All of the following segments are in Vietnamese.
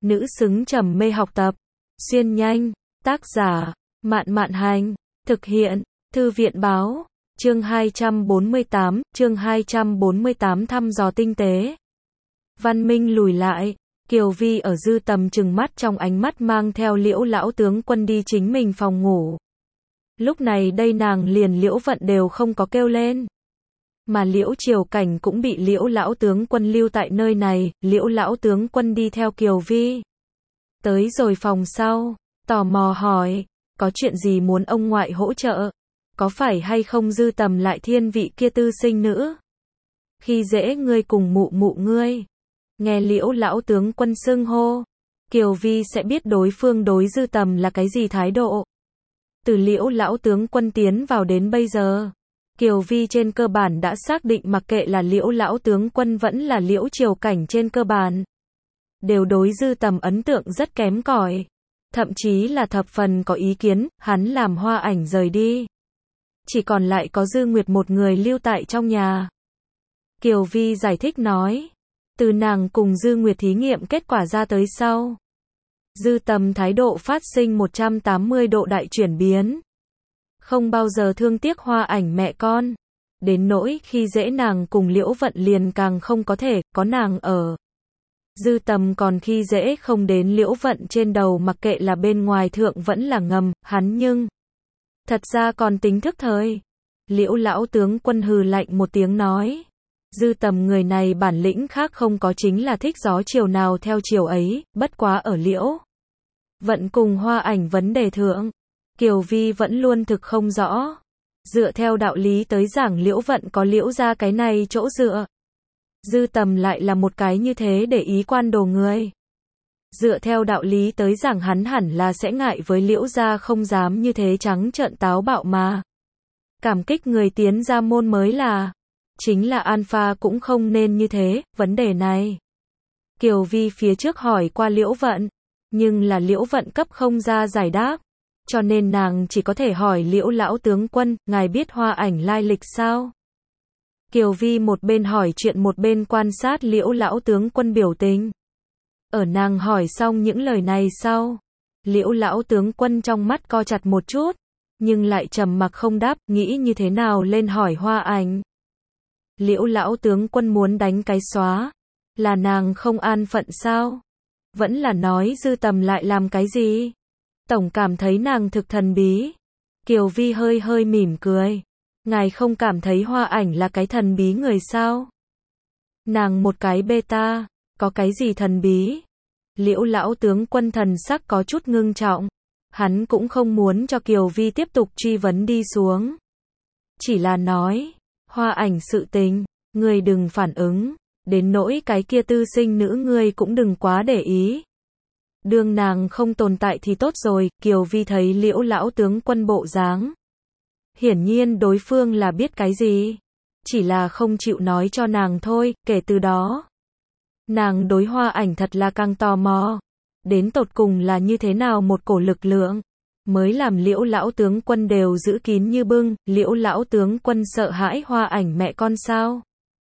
nữ xứng trầm mê học tập. Xuyên nhanh, tác giả, Mạn Mạn Hành, thực hiện, Thư viện Báo, chương 248 thăm dò tinh tế. Văn Minh lùi lại, Kiều Vi ở Dư Tầm trừng mắt trong ánh mắt mang theo Liễu lão tướng quân đi chính mình phòng ngủ. Lúc này đây nàng liền Liễu Vận đều không có kêu lên. Mà Liễu Triều Cảnh cũng bị Liễu lão tướng quân lưu tại nơi này, Liễu lão tướng quân đi theo Kiều Vi. Tới rồi phòng sau, tò mò hỏi, có chuyện gì muốn ông ngoại hỗ trợ? Có phải hay không Dư Tầm lại thiên vị kia tư sinh nữ? Khi dễ ngươi cùng mụ mụ ngươi. Nghe Liễu lão tướng quân xưng hô, Kiều Vi sẽ biết đối phương đối Dư Tầm là cái gì thái độ. Từ Liễu lão tướng quân tiến vào đến bây giờ, Kiều Vi trên cơ bản đã xác định mặc kệ là Liễu lão tướng quân vẫn là Liễu Triều Cảnh trên cơ bản đều đối Dư Tầm ấn tượng rất kém cỏi, thậm chí là thập phần có ý kiến, hắn làm Hoa Ảnh rời đi. Chỉ còn lại có Dư Nguyệt một người lưu tại trong nhà. Kiều Vi giải thích nói, từ nàng cùng Dư Nguyệt thí nghiệm kết quả ra tới sau, Dư Tầm thái độ phát sinh 180 độ đại chuyển biến. Không bao giờ thương tiếc Hoa Ảnh mẹ con. Đến nỗi khi dễ nàng cùng Liễu Vận liền càng không có thể, có nàng ở. Dư Tầm còn khi dễ không đến Liễu Vận trên đầu, mặc kệ là bên ngoài thượng vẫn là ngầm, hắn nhưng thật ra còn tính thức thời. Liễu lão tướng quân hừ lạnh một tiếng nói, Dư Tầm người này bản lĩnh khác không có, chính là thích gió chiều nào theo chiều ấy, bất quá ở Liễu Vận cùng Hoa Ảnh vấn đề thượng, Kiều Vi vẫn luôn thực không rõ. Dựa theo đạo lý tới giảng Liễu Vận có Liễu ra cái này chỗ dựa. Dư Tầm lại là một cái như thế để ý quan đồ người. Dựa theo đạo lý tới giảng hắn hẳn là sẽ ngại với Liễu ra, không dám như thế trắng trợn táo bạo mà cảm kích người tiến ra môn mới là. Chính là Alpha cũng không nên như thế, vấn đề này Kiều Vi phía trước hỏi qua Liễu Vận, nhưng là Liễu Vận cấp không ra giải đáp, cho nên nàng chỉ có thể hỏi Liễu lão tướng quân, ngài biết Hoa Ảnh lai lịch sao? Kiều Vi một bên hỏi chuyện một bên quan sát Liễu lão tướng quân biểu tình. Ở nàng hỏi xong những lời này sau, Liễu lão tướng quân trong mắt co chặt một chút, nhưng lại trầm mặc không đáp, nghĩ như thế nào lên hỏi Hoa Ảnh. Liễu lão tướng quân muốn đánh cái xóa, là nàng không an phận sao? Vẫn là nói Dư Tầm lại làm cái gì? Tổng cảm thấy nàng thực thần bí. Kiều Vi hơi hơi mỉm cười. Ngài không cảm thấy Hoa Ảnh là cái thần bí người sao? Nàng một cái beta, có cái gì thần bí? Liễu lão tướng quân thần sắc có chút ngưng trọng. Hắn cũng không muốn cho Kiều Vi tiếp tục truy vấn đi xuống. Chỉ là nói, Hoa Ảnh sự tình, ngươi đừng phản ứng, đến nỗi cái kia tư sinh nữ ngươi cũng đừng quá để ý. Đương nàng không tồn tại thì tốt rồi. Kiều Vi thấy Liễu lão tướng quân bộ dáng, hiển nhiên đối phương là biết cái gì, chỉ là không chịu nói cho nàng thôi. Kể từ đó, nàng đối Hoa Ảnh thật là càng tò mò, đến tột cùng là như thế nào một cổ lực lượng mới làm Liễu lão tướng quân đều giữ kín như bưng. Liễu lão tướng quân sợ hãi Hoa Ảnh mẹ con sao?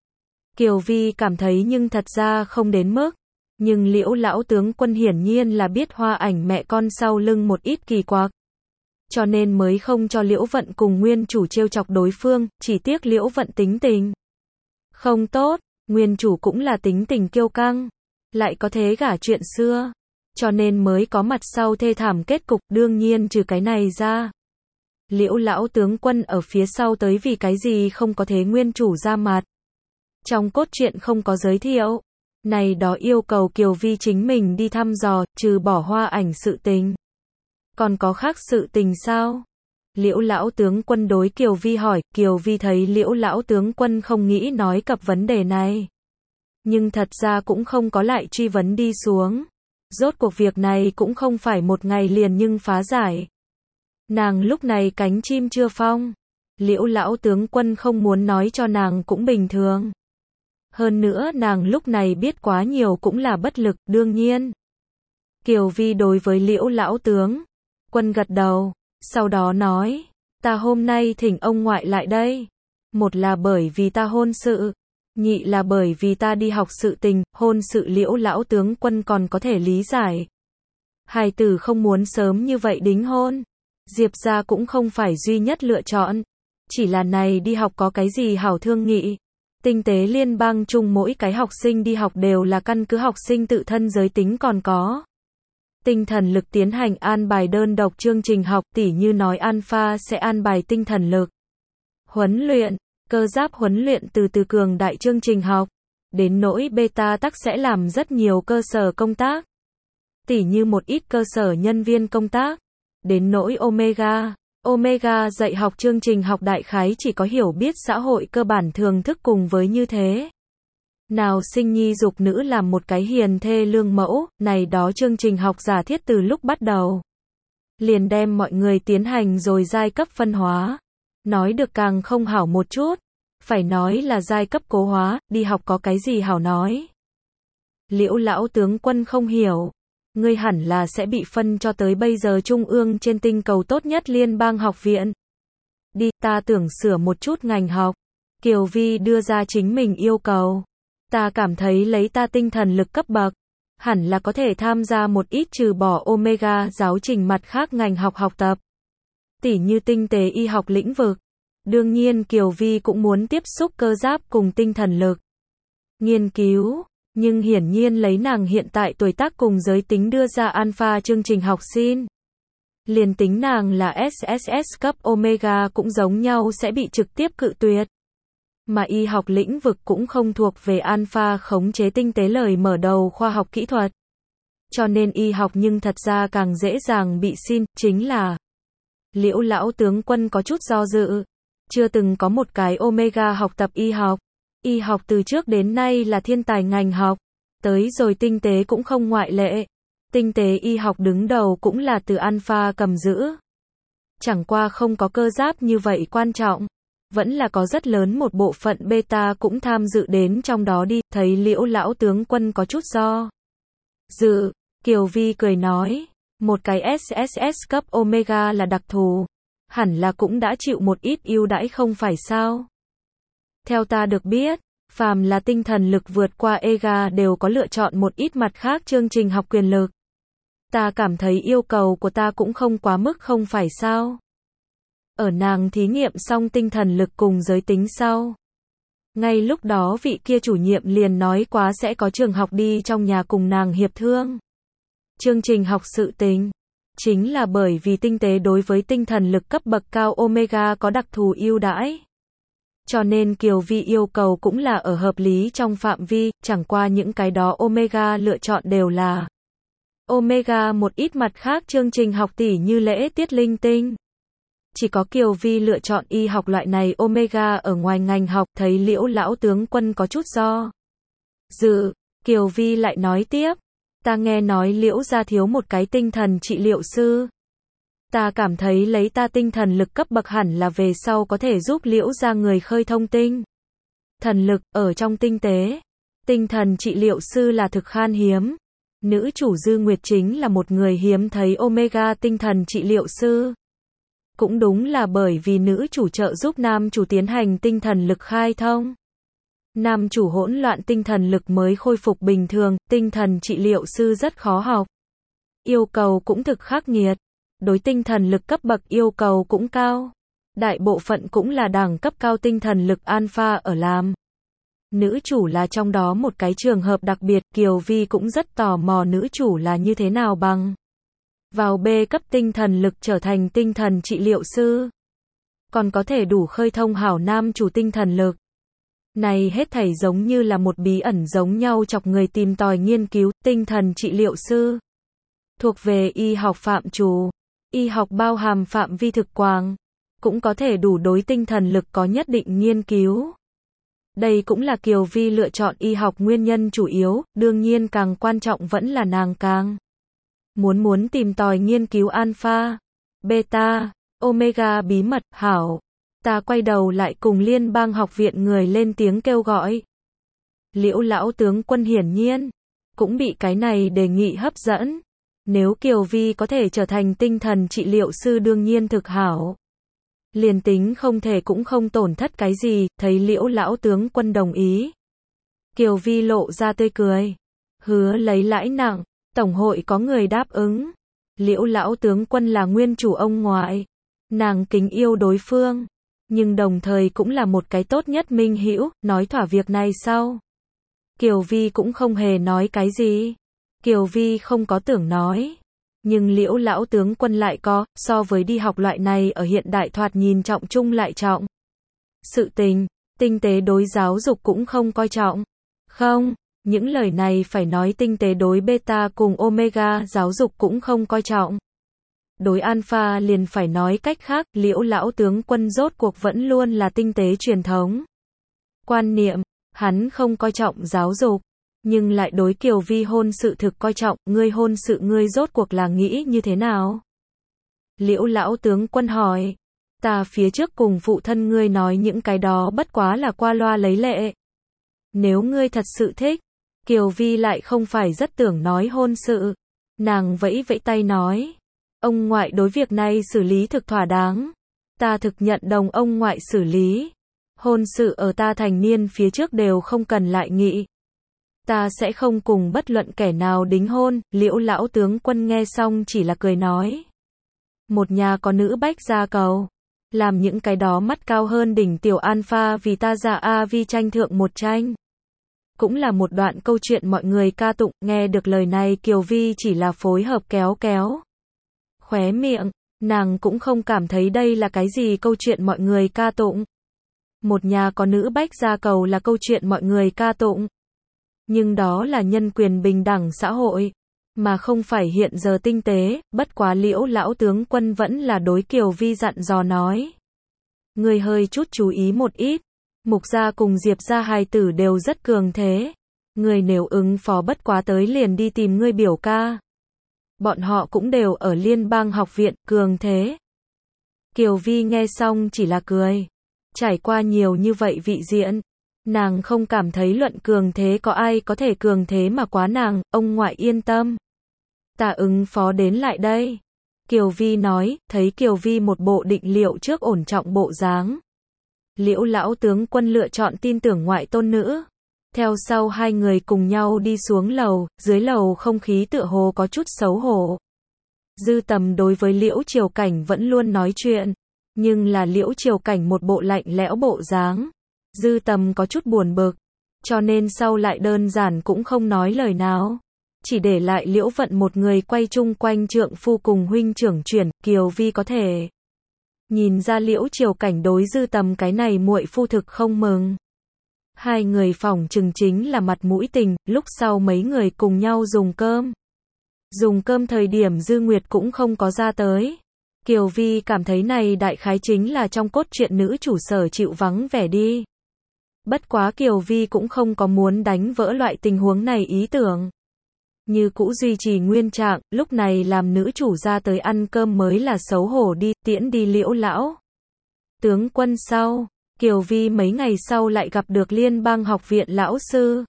Kiều Vi cảm thấy nhưng thật ra không đến mức, nhưng Liễu lão tướng quân hiển nhiên là biết Hoa Ảnh mẹ con sau lưng một ít kỳ quặc, cho nên mới không cho Liễu Vận cùng nguyên chủ trêu chọc đối phương. Chỉ tiếc Liễu Vận tính tình không tốt, nguyên chủ cũng là tính tình kiêu căng, lại có thế gả chuyện xưa, cho nên mới có mặt sau thê thảm kết cục. Đương nhiên trừ cái này ra, Liễu lão tướng quân ở phía sau tới vì cái gì không có thế nguyên chủ ra mặt. Trong cốt truyện không có giới thiệu, này đó yêu cầu Kiều Vi chính mình đi thăm dò. Trừ bỏ Hoa Ảnh sự tình, còn có khác sự tình sao? Liễu lão tướng quân đối Kiều Vi hỏi. Kiều Vi thấy Liễu lão tướng quân không nghĩ nói cập vấn đề này, nhưng thật ra cũng không có lại truy vấn đi xuống. Rốt cuộc việc này cũng không phải một ngày liền nhưng phá giải. Nàng lúc này cánh chim chưa phong, Liễu lão tướng quân không muốn nói cho nàng cũng bình thường. Hơn nữa nàng lúc này biết quá nhiều cũng là bất lực. Đương nhiên, Kiều Vi đối với Liễu lão tướng quân gật đầu, sau đó nói, ta hôm nay thỉnh ông ngoại lại đây, một là bởi vì ta hôn sự, Nhị là bởi vì ta đi học sự tình, hôn sự Liễu lão tướng quân còn có thể lý giải. Hài tử không muốn sớm như vậy đính hôn. Diệp gia cũng không phải duy nhất lựa chọn. Chỉ là này đi học có cái gì hảo thương nghị. Tinh tế liên bang chung mỗi cái học sinh đi học đều là căn cứ học sinh tự thân giới tính còn có. Tinh thần lực tiến hành an bài đơn độc chương trình học, tỉ như nói alpha sẽ an bài tinh thần lực. Huấn luyện, cơ giáp huấn luyện từ cường đại chương trình học. Đến nỗi beta tắc sẽ làm rất nhiều cơ sở công tác. Tỉ như một ít cơ sở nhân viên công tác. Đến nỗi omega. Omega dạy học chương trình học đại khái chỉ có hiểu biết xã hội cơ bản thường thức cùng với như thế. Nào sinh nhi dục nữ làm một cái hiền thê lương mẫu, này đó chương trình học giả thiết từ lúc bắt đầu. Liền đem mọi người tiến hành rồi giai cấp phân hóa. Nói được càng không hảo một chút. Phải nói là giai cấp cố hóa, đi học có cái gì hảo nói. Liễu lão tướng quân không hiểu. Ngươi hẳn là sẽ bị phân cho tới bây giờ trung ương trên tinh cầu tốt nhất liên bang học viện. Đi, ta tưởng sửa một chút ngành học. Kiều Vi đưa ra chính mình yêu cầu. Ta cảm thấy lấy ta tinh thần lực cấp bậc, hẳn là có thể tham gia một ít trừ bỏ omega giáo trình mặt khác ngành học học tập. Tỉ như tinh tế y học lĩnh vực. Đương nhiên Kiều Vi cũng muốn tiếp xúc cơ giáp cùng tinh thần lực. Nghiên cứu. Nhưng hiển nhiên lấy nàng hiện tại tuổi tác cùng giới tính đưa ra alpha chương trình học xin. Liền tính nàng là SSS cấp omega cũng giống nhau sẽ bị trực tiếp cự tuyệt. Mà y học lĩnh vực cũng không thuộc về alpha khống chế tinh tế lời mở đầu khoa học kỹ thuật. Cho nên y học nhưng thật ra càng dễ dàng bị xin, chính là Liễu lão tướng quân có chút do dự. Chưa từng có một cái omega học tập y học. Y học từ trước đến nay là thiên tài ngành học. Tới rồi tinh tế cũng không ngoại lệ. Tinh tế y học đứng đầu cũng là từ alpha cầm giữ. Chẳng qua không có cơ giáp như vậy quan trọng. Vẫn là có rất lớn một bộ phận beta cũng tham dự đến trong đó đi. Thấy Liễu lão tướng quân có chút do dự. Kiều Vi cười nói. Một cái SSS cấp omega là đặc thù. Hẳn là cũng đã chịu một ít ưu đãi không phải sao? Theo ta được biết, phàm là tinh thần lực vượt qua EGA đều có lựa chọn một ít mặt khác chương trình học quyền lực. Ta cảm thấy yêu cầu của ta cũng không quá mức không phải sao? Ở nàng thí nghiệm xong tinh thần lực cùng giới tính sau. Ngay lúc đó vị kia chủ nhiệm liền nói quá sẽ có trường học đi trong nhà cùng nàng hiệp thương. Chương trình học sự tình. Chính là bởi vì tinh tế đối với tinh thần lực cấp bậc cao omega có đặc thù ưu đãi. Cho nên Kiều Vi yêu cầu cũng là ở hợp lý trong phạm vi, chẳng qua những cái đó omega lựa chọn đều là omega một ít mặt khác chương trình học tỉ như lễ tiết linh tinh. Chỉ có Kiều Vi lựa chọn y học loại này omega ở ngoài ngành học, thấy Liễu lão tướng quân có chút do dự. Kiều Vi lại nói tiếp. Ta nghe nói Liễu gia thiếu một cái tinh thần trị liệu sư. Ta cảm thấy lấy ta tinh thần lực cấp bậc hẳn là về sau có thể giúp Liễu gia người khơi thông tinh thần lực ở trong tinh tế. Tinh thần trị liệu sư là thực khan hiếm. Nữ chủ Dư Nguyệt chính là một người hiếm thấy omega tinh thần trị liệu sư. Cũng đúng là bởi vì nữ chủ trợ giúp nam chủ tiến hành tinh thần lực khai thông. Nam chủ hỗn loạn tinh thần lực mới khôi phục bình thường, tinh thần trị liệu sư rất khó học. Yêu cầu cũng thực khắc nghiệt. Đối tinh thần lực cấp bậc yêu cầu cũng cao. Đại bộ phận cũng là đẳng cấp cao tinh thần lực alpha ở làm. Nữ chủ là trong đó một cái trường hợp đặc biệt, Kiều Vi cũng rất tò mò nữ chủ là như thế nào bằng vào B cấp tinh thần lực trở thành tinh thần trị liệu sư. Còn có thể đủ khơi thông hảo nam chủ tinh thần lực. Này hết thảy giống như là một bí ẩn giống nhau chọc người tìm tòi nghiên cứu, tinh thần trị liệu sư. Thuộc về y học phạm trù. Y học bao hàm phạm vi thực quang. Cũng có thể đủ đối tinh thần lực có nhất định nghiên cứu. Đây cũng là Kiều Vi lựa chọn y học nguyên nhân chủ yếu, đương nhiên càng quan trọng vẫn là nàng càng muốn tìm tòi nghiên cứu alpha, beta, omega bí mật, hảo. Ta quay đầu lại cùng liên bang học viện người lên tiếng kêu gọi. Liễu lão tướng quân hiển nhiên cũng bị cái này đề nghị hấp dẫn. Nếu Kiều Vi có thể trở thành tinh thần trị liệu sư đương nhiên thực hảo. Liền tính không thể cũng không tổn thất cái gì, thấy Liễu lão tướng quân đồng ý. Kiều Vi lộ ra tươi cười. Hứa lấy lãi nặng, tổng hội có người đáp ứng. Liễu lão tướng quân là nguyên chủ ông ngoại. Nàng kính yêu đối phương, nhưng đồng thời cũng là một cái tốt nhất minh hữu, nói thỏa việc này sau. Kiều Vi cũng không hề nói cái gì. Kiều Vi không có tưởng nói. Nhưng Liễu lão tướng quân lại có, so với đi học loại này ở hiện đại thoạt nhìn trọng trung lại trọng. Sự tình, tinh tế đối giáo dục cũng không coi trọng. Không, những lời này phải nói tinh tế đối beta cùng omega giáo dục cũng không coi trọng. Đối alpha liền phải nói cách khác, Liễu lão tướng quân rốt cuộc vẫn luôn là tinh tế truyền thống. Quan niệm, hắn không coi trọng giáo dục, nhưng lại đối Kiều Vi hôn sự thực coi trọng, ngươi hôn sự ngươi rốt cuộc là nghĩ như thế nào? Liễu lão tướng quân hỏi, ta phía trước cùng phụ thân ngươi nói những cái đó bất quá là qua loa lấy lệ. Nếu ngươi thật sự thích, Kiều Vi lại không phải rất tưởng nói hôn sự. Nàng vẫy vẫy tay nói, ông ngoại đối việc này xử lý thực thỏa đáng. Ta thực nhận đồng ông ngoại xử lý. Hôn sự ở ta thành niên phía trước đều không cần lại nghị. Ta sẽ không cùng bất luận kẻ nào đính hôn. Liễu lão tướng quân nghe xong chỉ là cười nói. Một nhà có nữ bách gia cầu. Làm những cái đó mắt cao hơn đỉnh tiểu alpha vì ta ra A vi tranh thượng một tranh. Cũng là một đoạn câu chuyện mọi người ca tụng. Nghe được lời này Kiều Vi chỉ là phối hợp kéo kéo khóe miệng. Nàng cũng không cảm thấy đây là cái gì câu chuyện mọi người ca tụng. Một nhà có nữ bách gia cầu là câu chuyện mọi người ca tụng. Nhưng đó là nhân quyền bình đẳng xã hội, mà không phải hiện giờ tinh tế. Bất quá Liễu lão tướng quân vẫn là đối Kiều Vi dặn dò nói. Người hơi chút chú ý một ít. Mục gia cùng Diệp gia hài tử đều rất cường thế. Người nếu ứng phó bất quá tới liền đi tìm ngươi biểu ca. Bọn họ cũng đều ở liên bang học viện, cường thế. Kiều Vi nghe xong chỉ là cười. Trải qua nhiều như vậy vị diện, nàng không cảm thấy luận cường thế có ai có thể cường thế mà quá nàng. Ông ngoại yên tâm, ta ứng phó đến lại đây. Kiều Vi nói, thấy Kiều Vi một bộ định liệu trước ổn trọng bộ dáng. Liễu lão tướng quân lựa chọn tin tưởng ngoại tôn nữ. Theo sau hai người cùng nhau đi xuống lầu, dưới lầu không khí tựa hồ có chút xấu hổ. Dư Tầm đối với Liễu Triều Cảnh vẫn luôn nói chuyện, nhưng là Liễu Triều Cảnh một bộ lạnh lẽo bộ dáng. Dư Tầm có chút buồn bực, cho nên sau lại đơn giản cũng không nói lời nào. Chỉ để lại Liễu Vận một người quay chung quanh trượng phu cùng huynh trưởng chuyển. Kiều Vi có thể nhìn ra Liễu Triều Cảnh đối Dư Tầm cái này muội phu thực không mừng. Hai người phỏng chừng chính là mặt mũi tình. Lúc sau mấy người cùng nhau dùng cơm. Dùng cơm thời điểm Dư Nguyệt cũng không có ra tới. Kiều Vi cảm thấy này đại khái chính là trong cốt truyện nữ chủ sở chịu vắng vẻ đi. Bất quá Kiều Vi cũng không có muốn đánh vỡ loại tình huống này ý tưởng. Như cũ duy trì nguyên trạng, lúc này làm nữ chủ ra tới ăn cơm mới là xấu hổ đi, tiễn đi Liễu lão tướng quân sau. Kiều Vi mấy ngày sau lại gặp được liên bang học viện lão sư.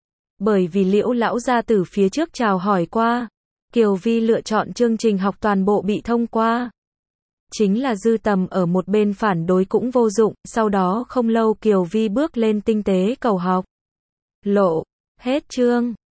Bởi vì Liễu lão gia tử phía trước chào hỏi qua, Kiều Vi lựa chọn chương trình học toàn bộ bị thông qua. Chính là Dư Tầm ở một bên phản đối cũng vô dụng. Sau đó không lâu Kiều Vi bước lên tinh tế cầu học. Lộ, hết chương.